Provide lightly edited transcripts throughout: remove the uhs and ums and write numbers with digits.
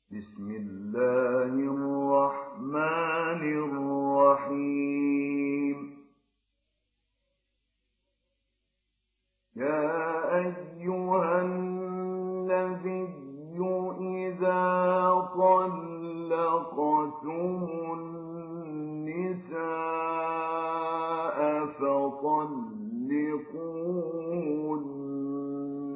بسم الله الرحمن الرحيم. يا أيها النبي إذا طلقتم النساء فطلقوهن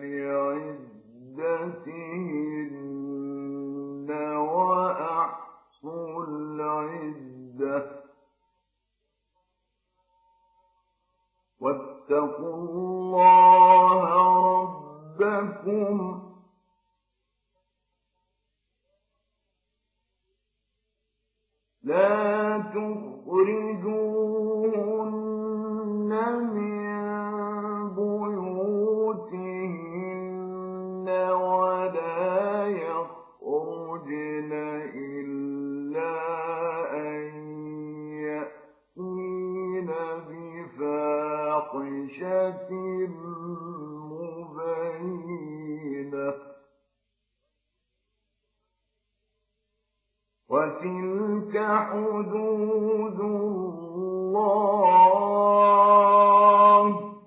لعدتهن وأحصوا العدة واتقوا الله ربكم لا تخرجوهن من بيوتهن ولا يخرجن إلا أن يأتين بفاحشة مبينة وتلك حدود الله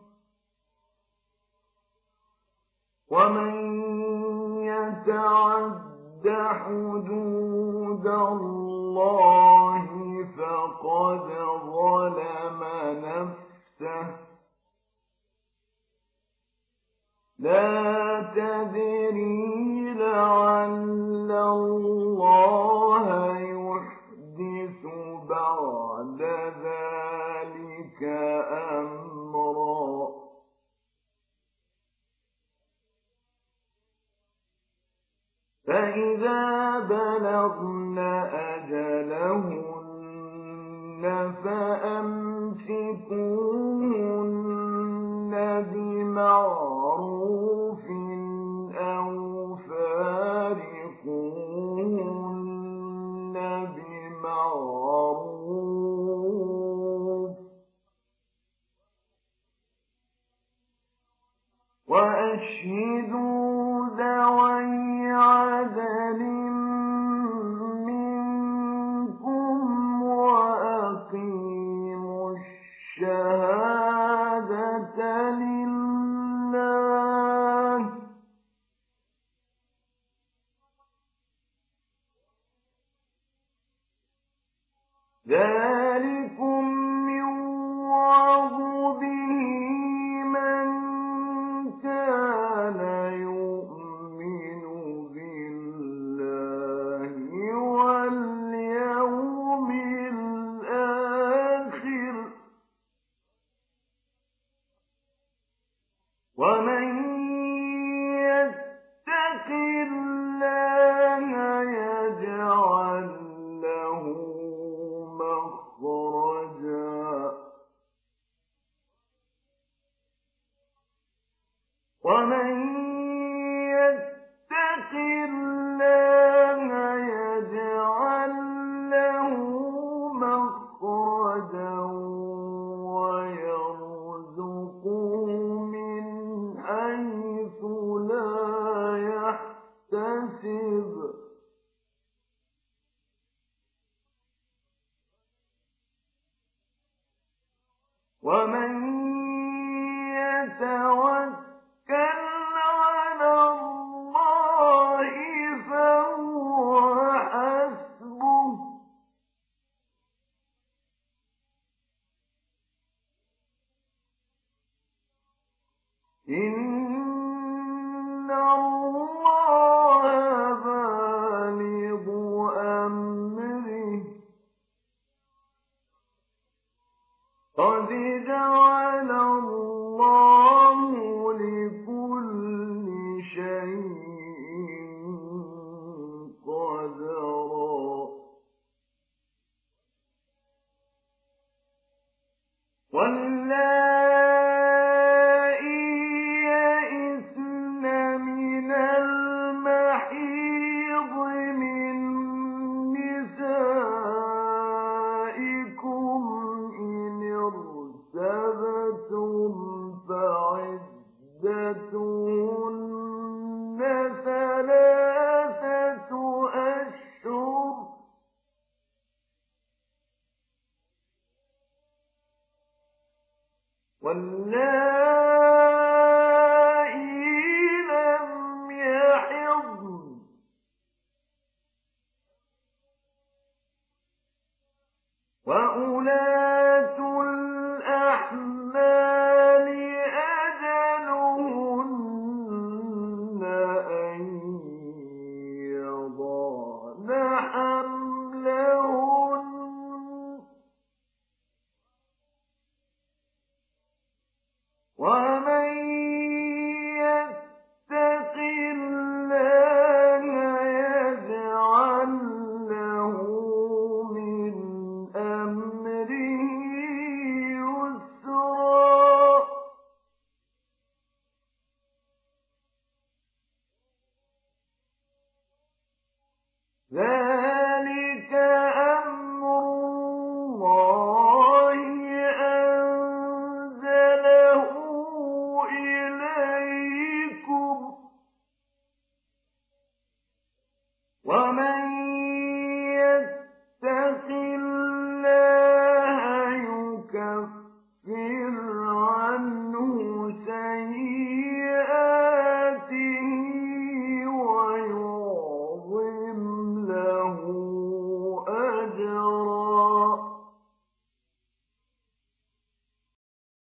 ومن يتعد حدود الله فقد ظلم نفسه لا تدري لعل الله يحدث بعد ذلك أمرا فإذا بلغن أجلهن فأمسكوهن بمعروف أو فارقوهن بمعروف وأشهدوا ذوي عدل منكم وأقيموا الشهادة لله ذلكم يوعظ به من كان يؤمن بالله واليوم الآخر ومن يتق الله يجعل له مخرجا وَأُولَاتُ الْأَحْمَالِ أَجَلُهُنَّ أَن يَضَعْنَ حَمْلَهُنَّ ۚ وَمَن يَتَّقِ اللَّهَ يَجْعَل لَّهُ مِنْ أَمْرِهِ يُسْرًا. ذَٰلِكَ